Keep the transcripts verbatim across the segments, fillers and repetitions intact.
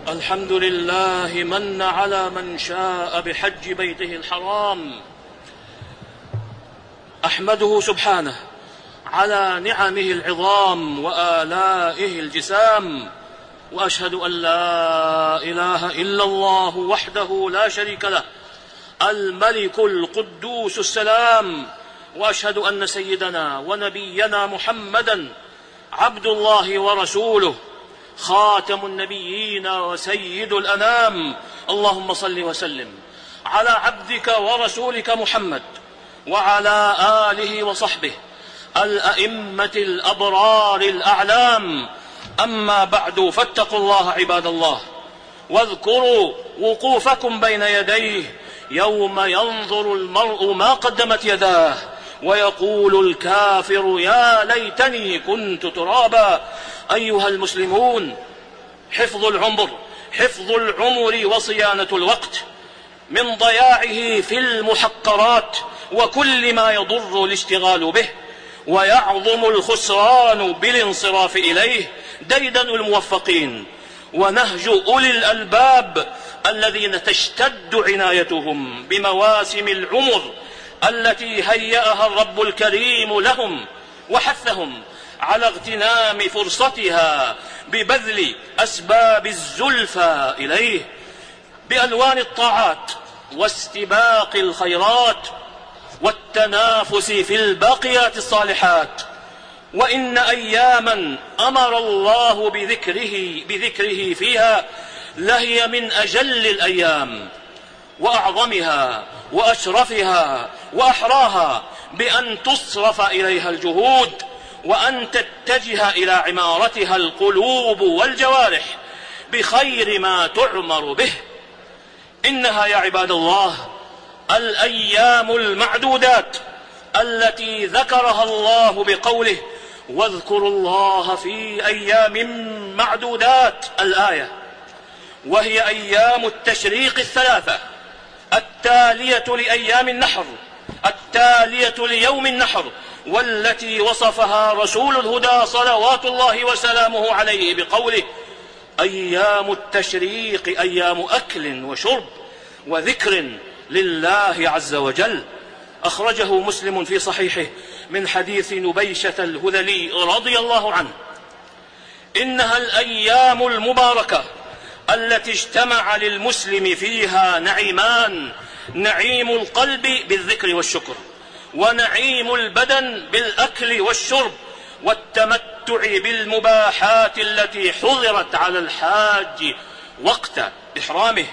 الحمد لله من على من شاء بحج بيته الحرام. أحمده سبحانه على نعمه العظام وآلائه الجسام، وأشهد أن لا إله إلا الله وحده لا شريك له الملك القدوس السلام، وأشهد أن سيدنا ونبينا محمدا عبد الله ورسوله خاتم النبيين وسيد الأنام. اللهم صل وسلم على عبدك ورسولك محمد وعلى آله وصحبه الأئمة الأبرار الأعلام. أما بعد، فاتقوا الله عباد الله، واذكروا وقوفكم بين يديه يوم ينظر المرء ما قدمت يداه ويقول الكافر يا ليتني كنت ترابا. أيها المسلمون، حفظ العمر حفظ العمر وصيانة الوقت من ضياعه في المحقرات وكل ما يضر الاشتغال به، ويعظم الخسران بالانصراف إليه ديدن الموفقين ونهج أولي الألباب الذين تشتد عنايتهم بمواسم العمر التي هيأها الرب الكريم لهم، وحثهم على اغتنام فرصتها ببذل أسباب الزلفى إليه بألوان الطاعات واستباق الخيرات والتنافس في الباقيات الصالحات. وإن أياما أمر الله بذكره, بذكره فيها لهي من أجل الأيام وأعظمها وأشرفها وأحراها بأن تصرف إليها الجهود وأن تتجه إلى عمارتها القلوب والجوارح بخير ما تعمر به. إنها يا عباد الله الأيام المعدودات التي ذكرها الله بقوله واذكروا الله في أيام معدودات الآية، وهي أيام التشريق الثلاثة التالية لأيام النحر التالية ليوم النحر، والتي وصفها رسول الهدى صلوات الله وسلامه عليه بقوله أيام التشريق أيام أكل وشرب وذكر لله عز وجل. أخرجه مسلم في صحيحه من حديث نبيشة الهذلي رضي الله عنه. إنها الأيام المباركة التي اجتمع للمسلم فيها نعيمان: نعيم القلب بالذكر والشكر، ونعيم البدن بالأكل والشرب والتمتع بالمباحات التي حظرت على الحاج وقت إحرامه.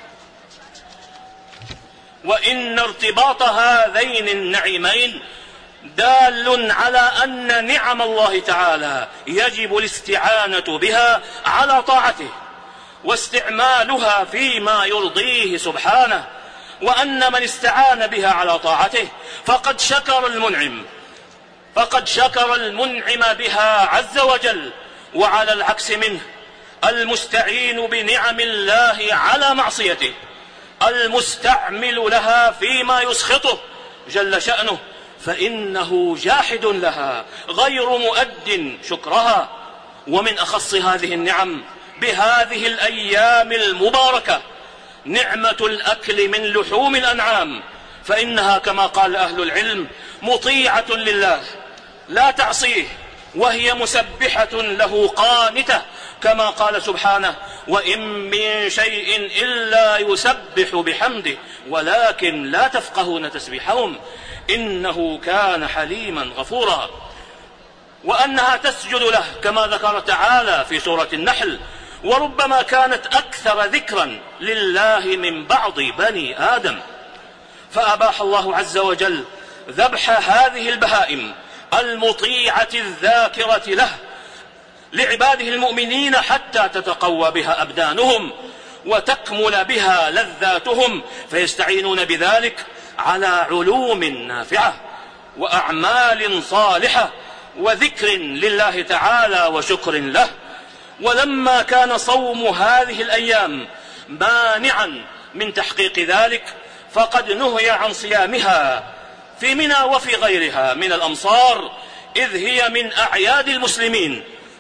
وإن ارتباط هذين النعيمين دال على أن نعم الله تعالى يجب الاستعانة بها على طاعته واستعمالها فيما يرضيه سبحانه، وأن من استعان بها على طاعته فقد شكر المنعم فقد شكر المنعم بها عز وجل. وعلى العكس منه المستعين بنعم الله على معصيته المستعمل لها فيما يسخطه جل شأنه فإنه جاحد لها غير مؤد شكرها. ومن أخص هذه النعم بهذه الأيام المباركة نعمة الأكل من لحوم الأنعام، فإنها كما قال أهل العلم مطيعة لله لا تعصيه، وهي مسبحة له قانتة، كما قال سبحانه وإن من شيء إلا يسبح بحمده ولكن لا تفقهون تسبيحهم إنه كان حليما غفورا. وأنها تسجد له كما ذكر تعالى في سورة النحل وربما كانت أكثر ذكرا لله من بعض بني آدم. فأباح الله عز وجل ذبح هذه البهائم المطيعة الذاكرة له لعباده المؤمنين حتى تتقوى بها أبدانهم وتكمل بها لذاتهم، فيستعينون بذلك على علوم نافعة وأعمال صالحة وذكر لله تعالى وشكر له. ولما كان صوم هذه الأيام مانعا من تحقيق ذلك فقد نهي عن صيامها في منى وفي غيرها من الأمصار، إذ هي من أعياد المسلمين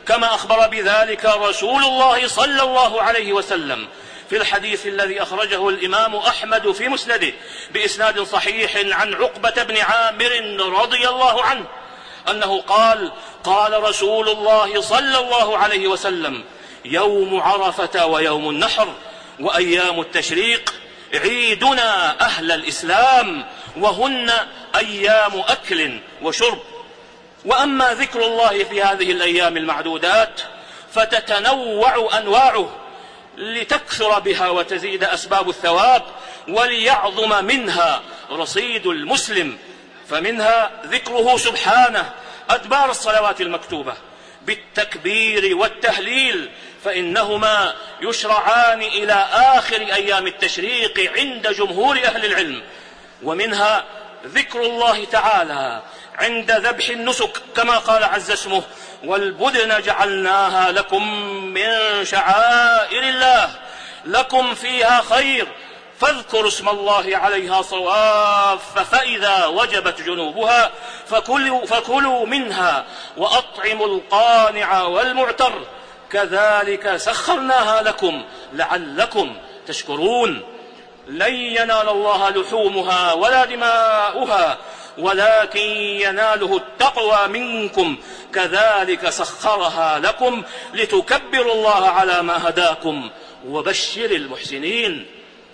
كما أخبر بذلك رسول الله صلى الله عليه وسلم في الحديث الذي أخرجه الإمام أحمد في مسنده بإسناد صحيح عن عقبة بن عامر رضي الله عنه أنه قال: قال رسول الله صلى الله عليه وسلم: يوم عرفة ويوم النحر وأيام التشريق عيدنا أهل الإسلام، وهن أيام أكل وشرب. وأما ذكر الله في هذه الأيام المعدودات فتتنوع أنواعه لتكثر بها وتزيد أسباب الثواب وليعظم منها رصيد المسلم. فمنها ذكره سبحانه أدبار الصلوات المكتوبة بالتكبير والتهليل، فإنهما يشرعان إلى آخر أيام التشريق عند جمهور أهل العلم. ومنها ذكر الله تعالى عند ذبح النسك كما قال عز اسمه: والبدن جعلناها لكم من شعائر الله لكم فيها خير فاذكروا اسم الله عليها صواف فإذا وجبت جنوبها فكلوا, فكلوا منها وأطعموا القانع والمعتر كذلك سخرناها لكم لعلكم تشكرون. لن ينال الله لحومها ولا دماؤها ولكن يناله التقوى منكم كذلك سخرها لكم لتكبروا الله على ما هداكم وبشر المحسنين.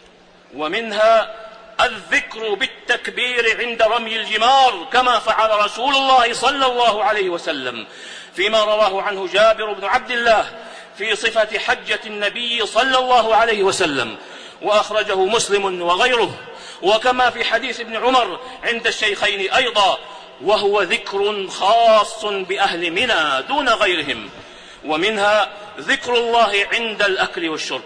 ومنها الذكر بالتكبير عند رمي الجمار كما فعل رسول الله صلى الله عليه وسلم فيما رواه عنه جابر بن عبد الله في صفة حجة النبي صلى الله عليه وسلم، وأخرجه مسلم وغيره، وكما في حديث ابن عمر عند الشيخين أيضا، وهو ذكر خاص بأهل منى دون غيرهم. ومنها ذكر الله عند الأكل والشرب،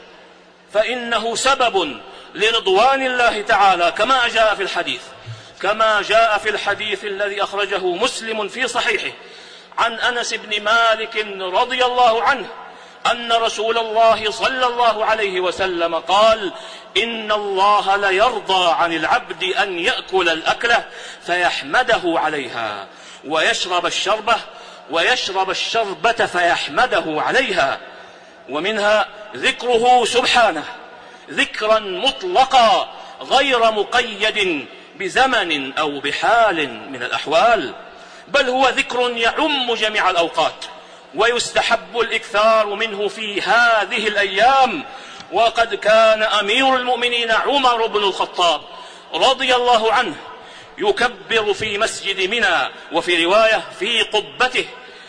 فإنه سبب لرضوان الله تعالى كما جاء في الحديث كما جاء في الحديث الذي أخرجه مسلم في صحيحه عن أنس بن مالك رضي الله عنه أن رسول الله صلى الله عليه وسلم قال: إن الله ليرضى عن العبد أن يأكل الأكلة فيحمده عليها ويشرب الشربة ويشرب الشربة فيحمده عليها. ومنها ذكره سبحانه ذكرا مطلقا غير مقيد بزمن أو بحال من الأحوال، بل هو ذكر يعم جميع الأوقات، ويستحب الإكثار منه في هذه الأيام. وقد كان أمير المؤمنين عمر بن الخطاب رضي الله عنه يكبر في مسجد منى، وفي رواية في قبته،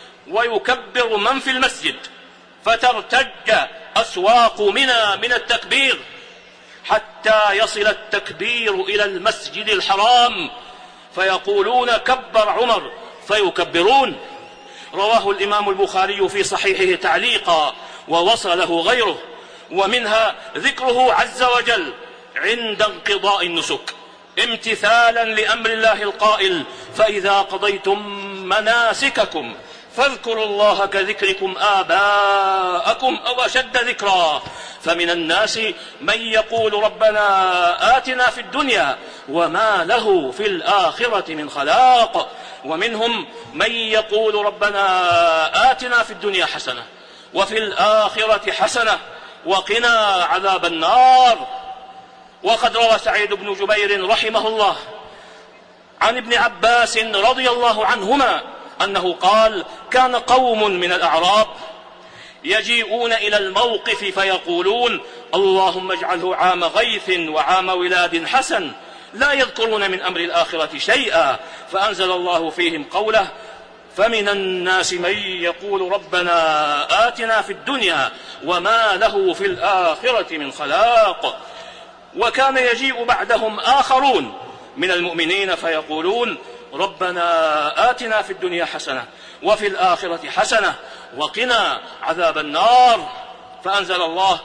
ويكبر من في المسجد فترتج أسواق منى من التكبير حتى يصل التكبير إلى المسجد الحرام فيقولون: كبر عمر، فيكبرون. رواه الإمام البخاري في صحيحه تعليقا ووصله غيره. ومنها ذكره عز وجل عند انقضاء النسك امتثالا لأمر الله القائل: فإذا قضيتم مناسككم فاذكروا الله كذكركم آباءكم أو أشد ذكرا. فمن الناس من يقول: ربنا آتنا في الدنيا وما له في الآخرة من خلاق. ومنهم من يقول: ربنا آتنا في الدنيا حسنة وفي الآخرة حسنة وقنا عذاب النار. وقد روى سعيد بن جبير رحمه الله عن ابن عباس رضي الله عنهما أنه قال: كان قوم من الأعراب يجيئون إلى الموقف فيقولون: اللهم اجعله عام غيث وعام ولاد حسن، لا يذكرون من أمر الآخرة شيئا، فأنزل الله فيهم قوله: فمن الناس من يقول ربنا آتنا في الدنيا وما له في الآخرة من خلاق. وكان يجيء بعدهم آخرون من المؤمنين فيقولون: ربنا آتنا في الدنيا حسنة وفي الآخرة حسنة وقنا عذاب النار، فأنزل الله: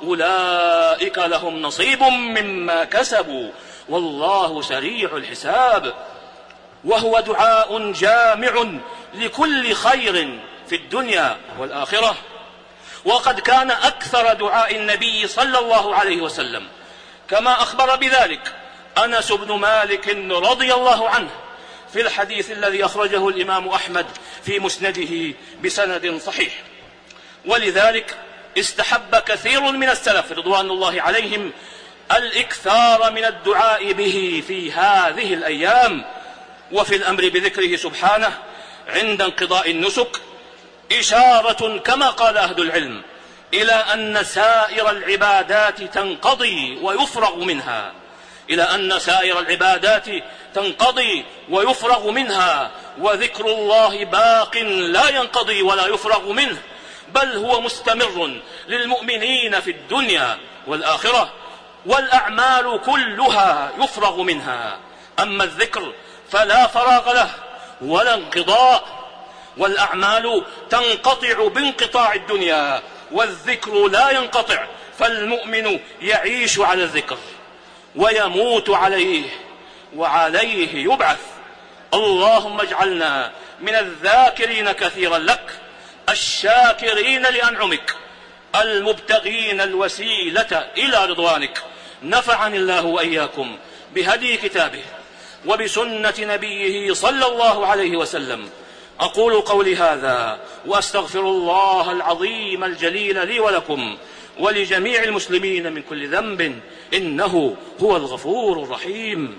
أولئك لهم نصيب مما كسبوا والله سريع الحساب. وهو دعاء جامع لكل خير في الدنيا والآخرة. وقد كان أكثر دعاء النبي صلى الله عليه وسلم كما أخبر بذلك أنس بن مالك رضي الله عنه في الحديث الذي أخرجه الإمام أحمد في مسنده بسند صحيح. ولذلك استحب كثير من السلف رضوان الله عليهم الإكثار من الدعاء به في هذه الأيام، وفي الأمر بذكره سبحانه عند انقضاء النسك إشارة كما قال أهل العلم إلى أن سائر العبادات تنقضي ويفرغ منها إلى أن سائر العبادات تنقضي ويفرغ منها وذكر الله باق لا ينقضي ولا يفرغ منه، بل هو مستمر للمؤمنين في الدنيا والآخرة، والأعمال كلها يفرغ منها. أما الذكر فلا فراغ له ولا انقضاء، والأعمال تنقطع بانقطاع الدنيا والذكر لا ينقطع، فالمؤمن يعيش على الذكر ويموت عليه وعليه يبعث. اللهم اجعلنا من الذاكرين كثيرا لك الشاكرين لأنعمك المبتغين الوسيلة إلى رضوانك. نفعني الله وإياكم بهدي كتابه وبسنة نبيه صلى الله عليه وسلم. أقول قولي هذا وأستغفر الله العظيم الجليل لي ولكم ولجميع المسلمين من كل ذنب، إنه هو الغفور الرحيم.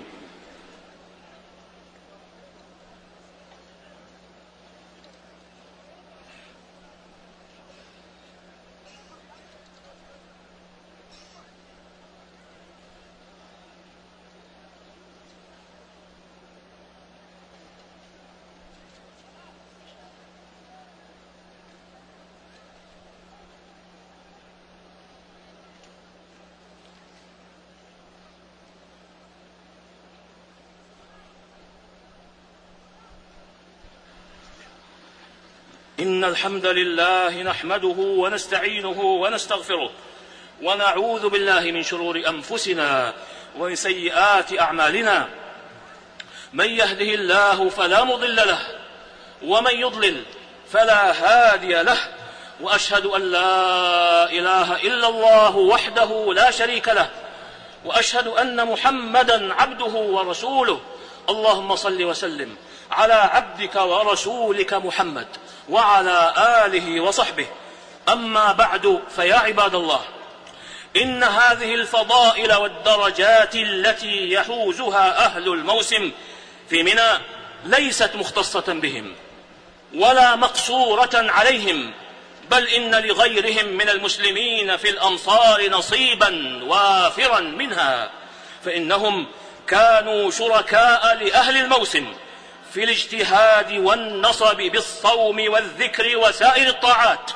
إن الحمد لله نحمده ونستعينه ونستغفره ونعوذ بالله من شرور أنفسنا ومن سيئات أعمالنا. من يهده الله فلا مضل له ومن يضلل فلا هادي له، وأشهد أن لا إله إلا الله وحده لا شريك له، وأشهد أن محمدا عبده ورسوله. اللهم صل وسلم على عبدك ورسولك محمد وعلى آله وصحبه. أما بعد، فيا عباد الله، إن هذه الفضائل والدرجات التي يحوزها أهل الموسم في منى ليست مختصة بهم ولا مقصورة عليهم، بل إن لغيرهم من المسلمين في الأمصار نصيبا وافرا منها، فإنهم كانوا شركاء لأهل الموسم في الاجتهاد والنصب بالصوم والذكر وسائر الطاعات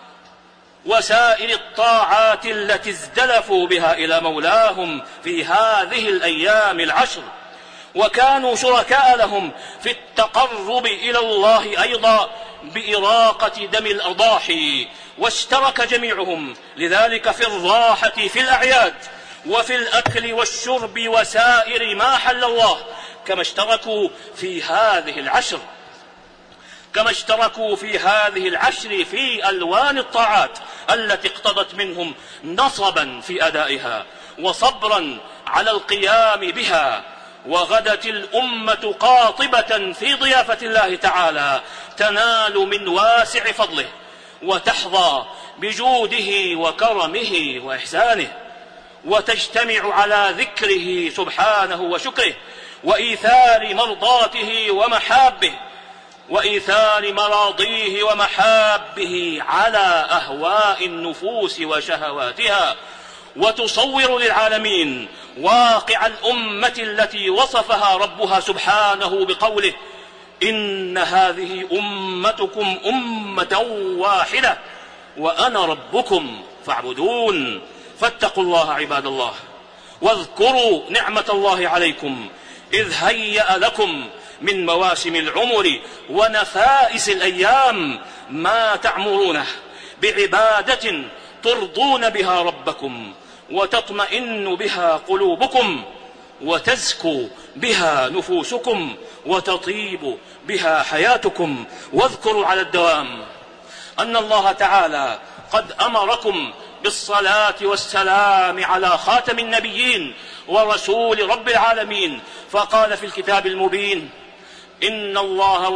وسائر الطاعات التي ازدلفوا بها إلى مولاهم في هذه الأيام العشر، وكانوا شركاء لهم في التقرب إلى الله أيضا بإراقة دم الأضاحي، واشترك جميعهم لذلك في الراحة في الأعياد وفي الأكل والشرب وسائر ما حل الله، كما اشتركوا في هذه العشر كما اشتركوا في هذه العشر في ألوان الطاعات التي اقتضت منهم نصبا في أدائها وصبرا على القيام بها. وغدت الأمة قاطبة في ضيافة الله تعالى تنال من واسع فضله وتحظى بجوده وكرمه وإحسانه، وتجتمع على ذكره سبحانه وشكره وإيثار مرضاته ومحابه وإيثار مراضيه ومحابه على أهواء النفوس وشهواتها، وتصور للعالمين واقع الأمة التي وصفها ربها سبحانه بقوله: إن هذه أمتكم أمة واحدة وأنا ربكم فاعبدون. فاتقوا الله عباد الله، واذكروا نعمة الله عليكم إذ هيأ لكم من مواسم العمر ونفائس الأيام ما تعمرونه بعبادة ترضون بها ربكم وتطمئن بها قلوبكم وتزكو بها نفوسكم وتطيب بها حياتكم. واذكروا على الدوام أن الله تعالى قد أمركم بالصلاة والسلام على خاتم النبيين ورسول رب العالمين، فقال في الكتاب المبين: إن الله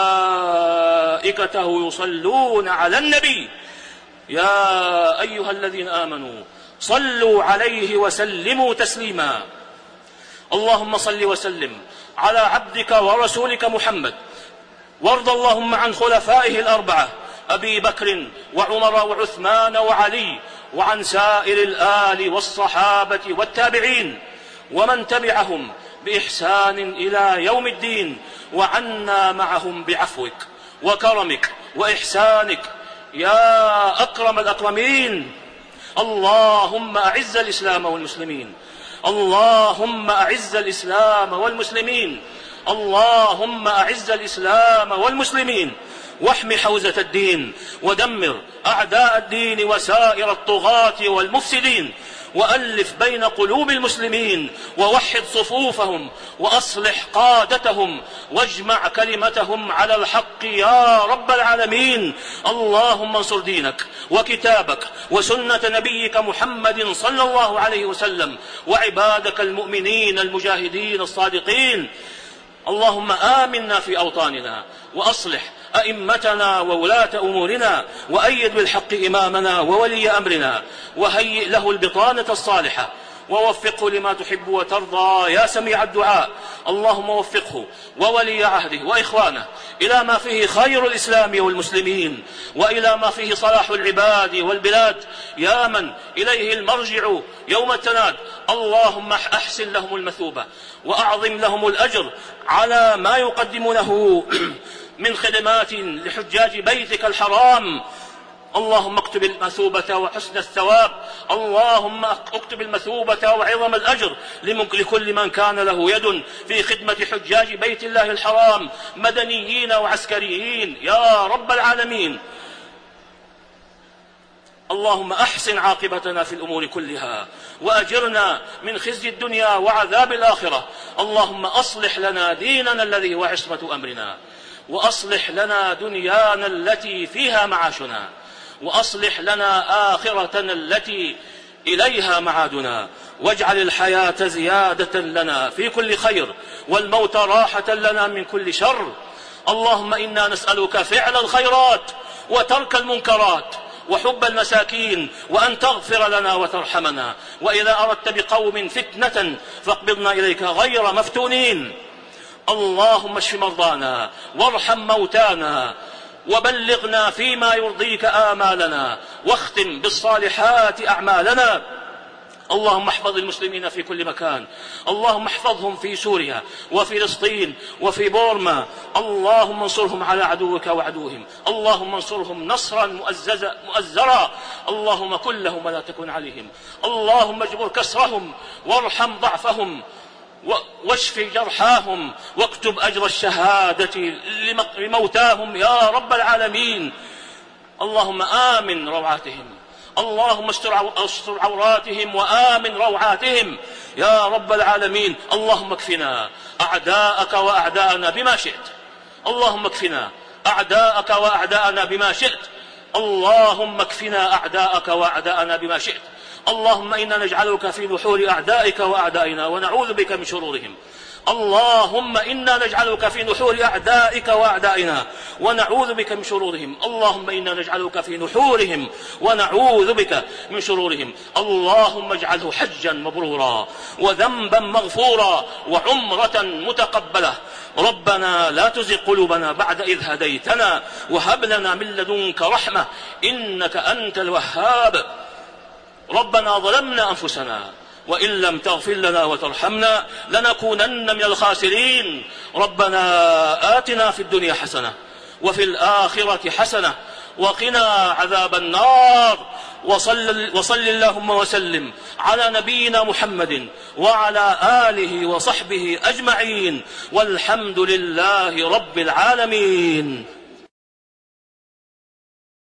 وملائكته يصلون على النبي يا أيها الذين آمنوا صلوا عليه وسلموا تسليما. اللهم صل وسلم على عبدك ورسولك محمد، وارض اللهم عن خلفائه الأربعة أبي بكر وعمر وعثمان وعلي، وعن سائر الآل والصحابة والتابعين ومن تبعهم بإحسان إلى يوم الدين، وعنا معهم بعفوك وكرمك وإحسانك يا أكرم الأكرمين. اللهم أعز الإسلام والمسلمين، اللهم أعز الإسلام والمسلمين، اللهم أعز الإسلام والمسلمين، واحم حوزة الدين، ودمر أعداء الدين وسائر الطغاة والمفسدين، وألف بين قلوب المسلمين، ووحد صفوفهم، وأصلح قادتهم، واجمع كلمتهم على الحق يا رب العالمين. اللهم انصر دينك وكتابك وسنة نبيك محمد صلى الله عليه وسلم، وعبادك المؤمنين المجاهدين الصادقين. اللهم آمنا في أوطاننا، وأصلح أئمتنا وولاة أمورنا، وأيد بالحق إمامنا وولي أمرنا، وهيئ له البطانة الصالحة، ووفقه لما تحب وترضى يا سميع الدعاء. اللهم وفقه وولي عهده وإخوانه إلى ما فيه خير الإسلام والمسلمين، وإلى ما فيه صلاح العباد والبلاد، يا من إليه المرجع يوم التناد. اللهم أحسن لهم المثوبة، وأعظم لهم الأجر على ما يقدمونه من خدمات لحجاج بيتك الحرام. اللهم اكتب المثوبة وحسن الثواب، اللهم اكتب المثوبة وعظم الأجر لكل من كان له يد في خدمة حجاج بيت الله الحرام، مدنيين وعسكريين يا رب العالمين. اللهم أحسن عاقبتنا في الأمور كلها، وأجرنا من خزي الدنيا وعذاب الآخرة. اللهم أصلح لنا ديننا الذي هو عصمة أمرنا، وأصلح لنا دنيانا التي فيها معاشنا، وأصلح لنا آخرتنا التي إليها معادنا، واجعل الحياة زيادة لنا في كل خير، والموت راحة لنا من كل شر. اللهم إنا نسألك فعل الخيرات وترك المنكرات وحب المساكين، وأن تغفر لنا وترحمنا، وإذا أردت بقوم فتنة فاقبضنا إليك غير مفتونين. اللهم اشف مرضانا وارحم موتانا، وبلغنا فيما يرضيك آمالنا، واختم بالصالحات أعمالنا. اللهم احفظ المسلمين في كل مكان، اللهم احفظهم في سوريا وفلسطين وفي بورما. اللهم انصرهم على عدوك وعدوهم، اللهم انصرهم نصرا مؤززا مؤزرا. اللهم كن لهم ولا تكن عليهم، اللهم اجبر كسرهم وارحم ضعفهم، واشف جرحاهم، واكتب أجر الشهادة لموتاهم يا رب العالمين. اللهم آمن روعاتهم، اللهم استر عوراتهم وآمن روعاتهم يا رب العالمين. اللهم اكفنا أعداءك وأعداءنا بما شئت، اللهم اكفنا أعداءك وأعداءنا بما شئت، اللهم اكفنا أعداءك وأعداءنا بما شئت. اللهم إنا نجعلك في نحور أعدائك وأعدائنا، ونعوذ بك من شرورهم. اللهم إنا نجعلك في نحور أعدائك وأعدائنا، ونعوذ بك من شرورهم. اللهم إنا نجعلك في نحورهم، ونعوذ بك من شرورهم. اللهم اجعله حجا مبرورا، وذنبا مغفورا، وعمرة متقبلة. ربنا لا تزغ قلوبنا بعد إذ هديتنا، وهب لنا من لدنك رحمة إنك أنت الوهاب. ربنا ظلمنا أنفسنا، وإن لم تغفر لنا وترحمنا لنكونن من الخاسرين. ربنا آتنا في الدنيا حسنة وفي الآخرة حسنة وقنا عذاب النار. وصل, وصل اللهم وسلم على نبينا محمد وعلى آله وصحبه أجمعين، والحمد لله رب العالمين.